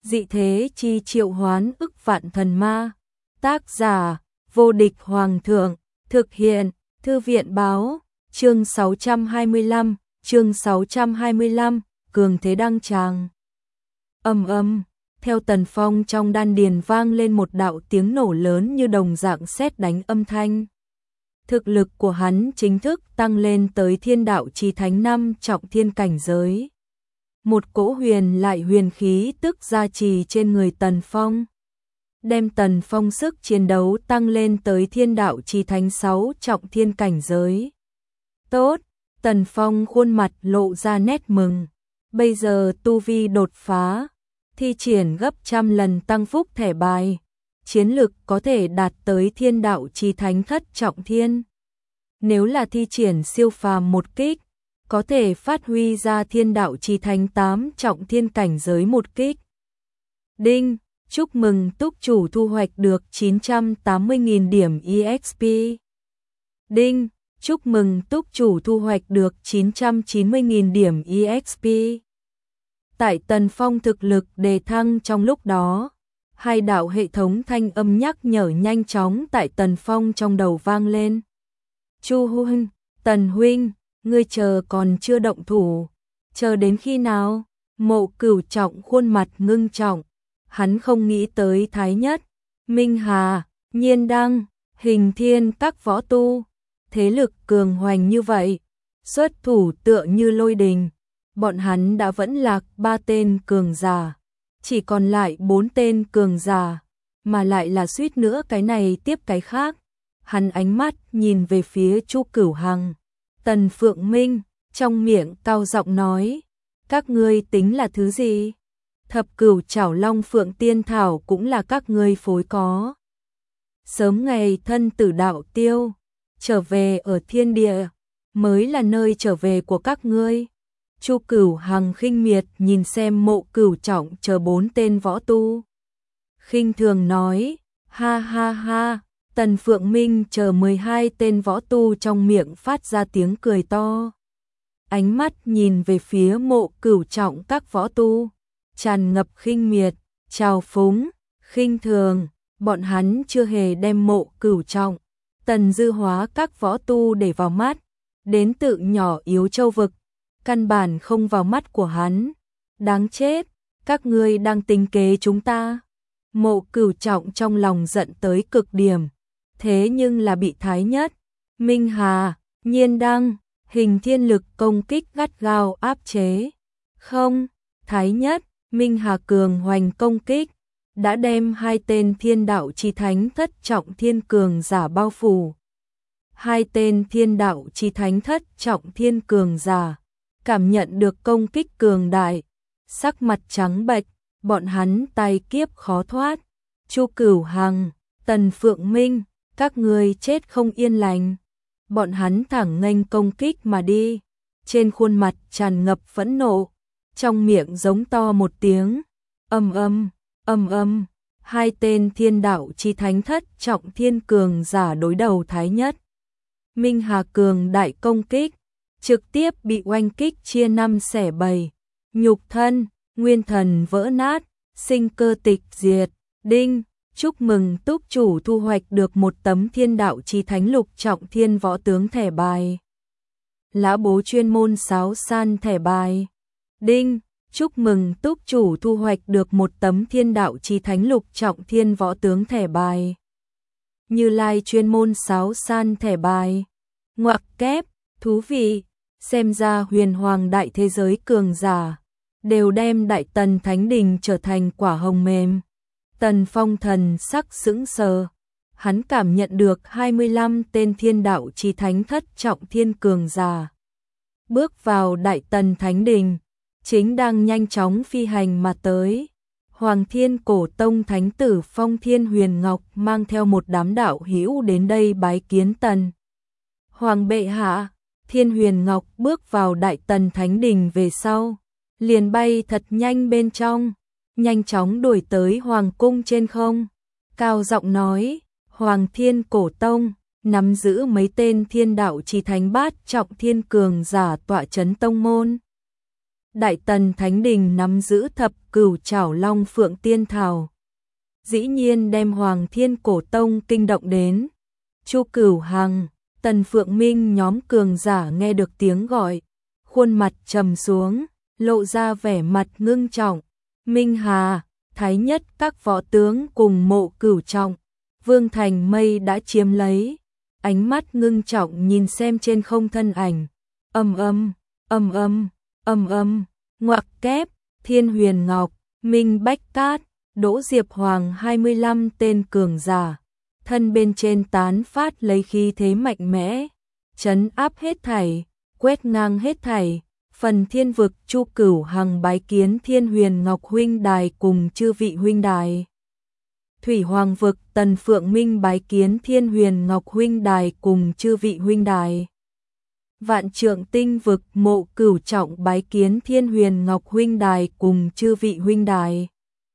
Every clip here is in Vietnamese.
dị thế chi triệu hoán ức vạn thần ma. Tác giả, vô địch hoàng thượng, thực hiện, thư viện báo, chương 625, cường thế đăng tràng. Theo Tần Phong trong đan điền vang lên một đạo tiếng nổ lớn như đồng dạng sét đánh âm thanh. Thực lực của hắn chính thức tăng lên tới thiên đạo chi thánh 5 trọng thiên cảnh giới. Một cỗ huyền lại huyền khí tức gia trì trên người Tần Phong, đem Tần Phong sức chiến đấu tăng lên tới thiên đạo chi thánh 6 trọng thiên cảnh giới. Tốt, Tần Phong khuôn mặt lộ ra nét mừng. Bây giờ tu vi đột phá, thi triển gấp trăm lần tăng phúc thẻ bài, chiến lực có thể đạt tới thiên đạo chi thánh thất trọng thiên. Nếu là thi triển siêu phàm một kích, có thể phát huy ra thiên đạo chi thánh 8 trọng thiên cảnh giới một kích. Đinh, chúc mừng túc chủ thu hoạch được 980.000 điểm EXP. Đinh, chúc mừng túc chủ thu hoạch được 990.000 điểm EXP. Tại Tần Phong thực lực đề thăng trong lúc đó, hai đạo hệ thống thanh âm nhắc nhở nhanh chóng tại Tần Phong trong đầu vang lên. Chu huynh, Tần huynh, ngươi chờ còn chưa động thủ, chờ đến khi nào? Mộ Cửu Trọng khuôn mặt ngưng trọng, hắn không nghĩ tới Thái Nhất, Minh Hà, Nhiên Đăng, Hình Thiên các võ tu, thế lực cường hoành như vậy, xuất thủ tựa như lôi đình. Bọn hắn đã vẫn lạc 3 tên cường giả, chỉ còn lại 4 tên cường giả, mà lại là suýt nữa cái này tiếp cái khác. Hắn ánh mắt nhìn về phía Chu Cửu Hằng, Tần Phượng Minh, trong miệng cao giọng nói, các ngươi tính là thứ gì? Thập Cửu Trảo Long Phượng Tiên Thảo cũng là các ngươi phối có. Sớm ngày thân tử đạo tiêu, trở về ở thiên địa, mới là nơi trở về của các ngươi. Chu Cửu Hằng khinh miệt nhìn xem Mộ Cửu Trọng chờ 4 tên võ tu, khinh thường nói, ha ha ha. Tần Phượng Minh chờ 12 tên võ tu trong miệng phát ra tiếng cười to. Ánh mắt nhìn về phía Mộ Cửu Trọng các võ tu, tràn ngập khinh miệt, trào phúng, khinh thường. Bọn hắn chưa hề đem Mộ Cửu Trọng, Tần Dư Hóa các võ tu để vào mắt. Đến tự nhỏ yếu châu vực, căn bản không vào mắt của hắn. Đáng chết, các ngươi đang tính kế chúng ta. Mộ Cửu Trọng trong lòng giận tới cực điểm, thế nhưng là bị Thái Nhất, Minh Hà, Nhiên Đăng, Hình Thiên lực công kích gắt gao áp chế. Không, Thái Nhất, Minh Hà cường hoành công kích, đã đem 2 tên thiên đạo chi thánh thất trọng thiên cường giả bao phủ. 2 tên thiên đạo chi thánh thất trọng thiên cường giả cảm nhận được công kích cường đại, sắc mặt trắng bệch, bọn hắn tai kiếp khó thoát. Chu Cửu Hằng, Tần Phượng Minh, các ngươi chết không yên lành. Bọn hắn thẳng nghênh công kích mà đi, trên khuôn mặt tràn ngập phẫn nộ, trong miệng giống to một tiếng, ầm ầm. 2 tên thiên đạo chi thánh thất trọng thiên cường giả đối đầu Thái Nhất, Minh Hà cường đại công kích, trực tiếp bị oanh kích chia 5 xẻ 7, nhục thân, nguyên thần vỡ nát, sinh cơ tịch diệt. Đinh, chúc mừng túc chủ thu hoạch được một tấm thiên đạo chi thánh lục trọng thiên võ tướng thẻ bài. Lã bố chuyên môn sáo san thẻ bài. Đinh, chúc mừng túc chủ thu hoạch được một tấm thiên đạo chi thánh lục trọng thiên võ tướng thẻ bài. Như Lai chuyên môn sáo san thẻ bài. Ngoặc kép, thú vị, xem ra huyền hoàng đại thế giới cường giả đều đem Đại Tần Thánh Đình trở thành quả hồng mềm. Tần Phong thần sắc sững sờ, hắn cảm nhận được 25 tên thiên đạo chi thánh thất trọng thiên cường giả bước vào Đại Tần Thánh Đình, chính đang nhanh chóng phi hành mà tới. Hoàng Thiên Cổ Tông Thánh tử Phong Thiên Huyền Ngọc mang theo một đám đạo hữu đến đây bái kiến Tần Hoàng bệ hạ. Thiên Huyền Ngọc bước vào Đại Tần Thánh Đình về sau, liền bay thật nhanh bên trong, nhanh chóng đuổi tới Hoàng cung trên không. Cao giọng nói, Hoàng Thiên Cổ Tông nắm giữ mấy tên thiên đạo chi thánh bát trọng thiên cường giả tọa chấn tông môn. Đại Tần Thánh Đình nắm giữ thập cửu trảo long phượng tiên thảo, dĩ nhiên đem Hoàng Thiên Cổ Tông kinh động đến. Chu Cửu Hằng, Tần Phượng Minh nhóm cường giả nghe được tiếng gọi, khuôn mặt trầm xuống, lộ ra vẻ mặt ngưng trọng. Minh Hà, Thái Nhất các võ tướng cùng Mộ Cửu Trọng, Vương Thành Mây đã chiếm lấy, ánh mắt ngưng trọng nhìn xem trên không thân ảnh. Ngoặc kép, Thiên Huyền Ngọc, Minh Bách Cát, Đỗ Diệp Hoàng 25 tên cường giả, thân bên trên tán phát lấy khí thế mạnh mẽ, trấn áp hết thảy, quét ngang hết thảy. Phần Thiên Vực, Chu Cửu Hằng bái kiến Thiên Huyền Ngọc huynh đài cùng chư vị huynh đài. Thủy Hoàng Vực, Tần Phượng Minh bái kiến Thiên Huyền Ngọc huynh đài cùng chư vị huynh đài. Vạn Trượng Tinh Vực, Mộ Cửu Trọng bái kiến Thiên Huyền Ngọc huynh đài cùng chư vị huynh đài.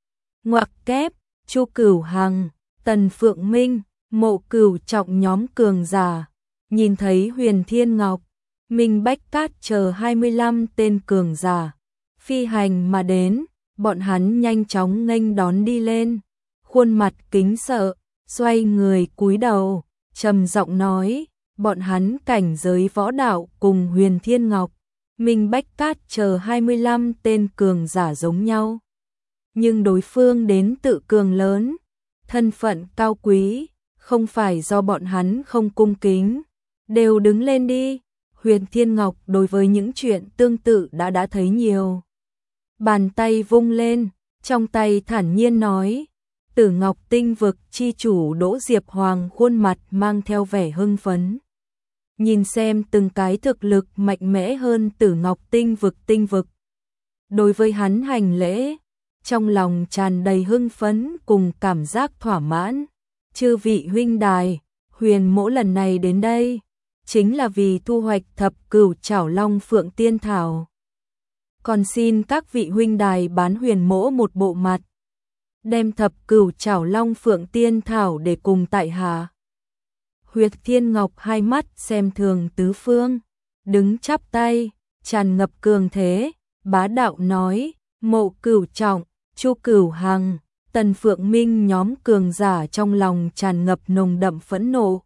Ngoặc kép, Chu Cửu Hằng, Tần Phượng Minh, Mộ Cửu Trọng nhóm cường giả, nhìn thấy Huyền Thiên Ngọc, Minh Bách Cát chờ 25 tên cường giả phi hành mà đến, bọn hắn nhanh chóng nghênh đón đi lên, khuôn mặt kính sợ, xoay người cúi đầu, trầm giọng nói, bọn hắn cảnh giới võ đạo cùng Huyền Thiên Ngọc, Minh Bách Cát chờ 25 tên cường giả giống nhau, nhưng đối phương đến tự cường lớn, thân phận cao quý, không phải do bọn hắn không cung kính, đều đứng lên đi. Huyền Thiên Ngọc đối với những chuyện tương tự đã thấy nhiều. Bàn tay vung lên, trong tay thản nhiên nói, Tử Ngọc Tinh Vực chi chủ Đỗ Diệp Hoàng khuôn mặt mang theo vẻ hưng phấn. Nhìn xem từng cái thực lực mạnh mẽ hơn Tử Ngọc Tinh Vực. Đối với hắn hành lễ, trong lòng tràn đầy hưng phấn cùng cảm giác thỏa mãn. Chư vị huynh đài, Huyền Mỗ lần này đến đây chính là vì thu hoạch thập cửu trảo long phượng tiên thảo. Còn xin các vị huynh đài bán Huyền Mỗ một bộ mặt, đem thập cửu trảo long phượng tiên thảo để cùng tại hạ. Huyền Thiên Ngọc hai mắt xem thường tứ phương, đứng chắp tay, tràn ngập cường thế, bá đạo nói, Mộ Cửu Trọng, Chu Cửu Hằng, Tần Phượng Minh nhóm cường giả trong lòng tràn ngập nồng đậm phẫn nộ.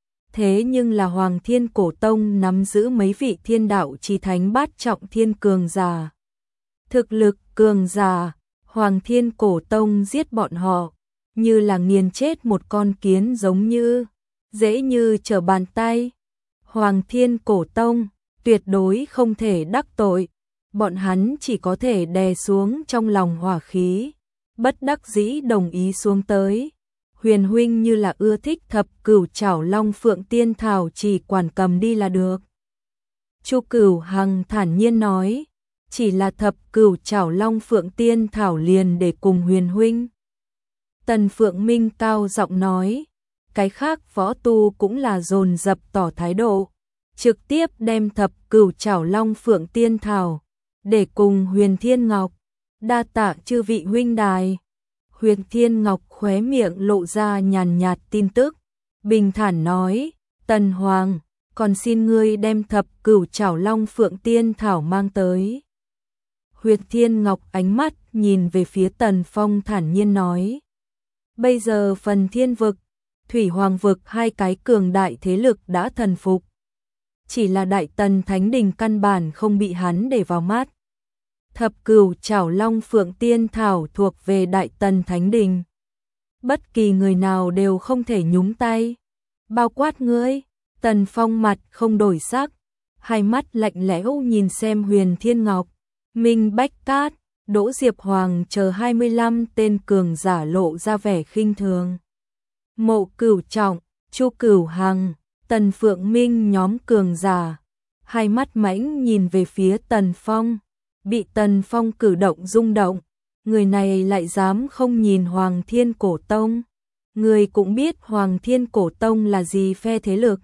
Thế nhưng là Hoàng Thiên Cổ Tông nắm giữ mấy vị thiên đạo chí thánh bát trọng thiên cường giả. Thực lực cường giả, Hoàng Thiên Cổ Tông giết bọn họ, như là nghiền chết một con kiến giống như, dễ như trở bàn tay. Hoàng Thiên Cổ Tông tuyệt đối không thể đắc tội, bọn hắn chỉ có thể đè xuống trong lòng hỏa khí, bất đắc dĩ đồng ý xuống tới. Huyền huynh như là ưa thích thập cửu trảo long phượng tiên thảo chỉ quản cầm đi là được. Chu Cửu Hằng thản nhiên nói, chỉ là thập cửu trảo long phượng tiên thảo liền để cùng Huyền huynh. Tần Phượng Minh cao giọng nói, cái khác võ tu cũng là dồn dập tỏ thái độ, trực tiếp đem thập cửu trảo long phượng tiên thảo để cùng Huyền Thiên Ngọc. Đa tạ chư vị huynh đài. Huyền Thiên Ngọc khóe miệng lộ ra nhàn nhạt tin tức, bình thản nói, Tần Hoàng, còn xin ngươi đem thập cửu trảo long phượng tiên thảo mang tới. Huyền Thiên Ngọc ánh mắt nhìn về phía Tần Phong thản nhiên nói, bây giờ phần Thiên Vực, Thủy Hoàng Vực hai cái cường đại thế lực đã thần phục. Chỉ là Đại Tần Thánh Đình căn bản không bị hắn để vào mắt. Thập cửu trảo long phượng tiên thảo thuộc về Đại Tần Thánh Đình. Bất kỳ người nào đều không thể nhúng tay. Bao quát ngươi. Tần Phong mặt không đổi sắc, hai mắt lạnh lẽo nhìn xem Huyền Thiên Ngọc, Minh Bách Cát, Đỗ Diệp Hoàng chờ 25 tên cường giả lộ ra vẻ khinh thường. Mộ Cửu Trọng, Chu Cửu Hằng, Tần Phượng Minh nhóm cường giả, hai mắt mãnh nhìn về phía Tần Phong. Bị Tần Phong cử động rung động, người này lại dám không nhìn Hoàng Thiên Cổ Tông. Người cũng biết Hoàng Thiên Cổ Tông là gì phe thế lực.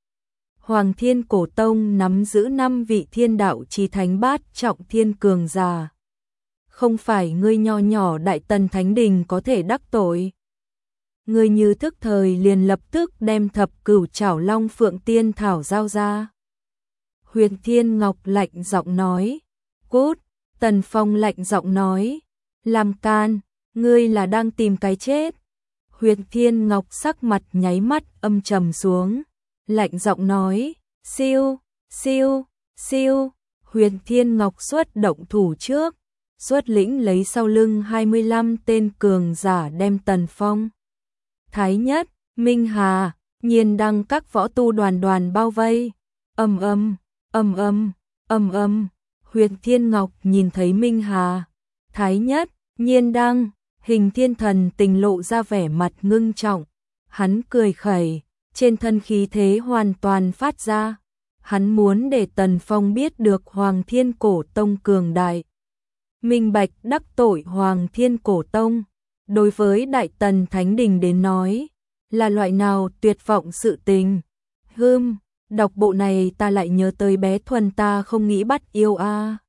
Hoàng Thiên Cổ Tông nắm giữ 5 vị thiên đạo chí thánh bát trọng thiên cường giả. Không phải ngươi nho nhỏ Đại Tần Thánh Đình có thể đắc tội. Ngươi như thức thời liền lập tức đem thập cửu trảo long phượng tiên thảo giao ra. Huyền Thiên Ngọc lạnh giọng nói, cút, Tần Phong lạnh giọng nói, làm can, ngươi là đang tìm cái chết. Huyền Thiên Ngọc sắc mặt nháy mắt âm trầm xuống, lạnh giọng nói, siêu, siêu, siêu. Huyền Thiên Ngọc xuất động thủ trước, xuất lĩnh lấy sau lưng 25 tên cường giả đem Tần Phong, Thái Nhất, Minh Hà, Nhiên Đăng các võ tu đoàn bao vây. Ầm ầm, ầm ầm, ầm ầm. Huyền Thiên Ngọc nhìn thấy Minh Hà, Thái Nhất, Nhiên Đăng, Hình Thiên Thần Tình lộ ra vẻ mặt ngưng trọng. Hắn cười khẩy, trên thân khí thế hoàn toàn phát ra. Hắn muốn để Tần Phong biết được Hoàng Thiên Cổ Tông cường đại. Minh bạch đắc tội Hoàng Thiên Cổ Tông, đối với Đại Tần Thánh Đình đến nói, là loại nào tuyệt vọng sự tình. Đọc bộ này ta lại nhớ tới bé Thuần ta không nghĩ bắt yêu a.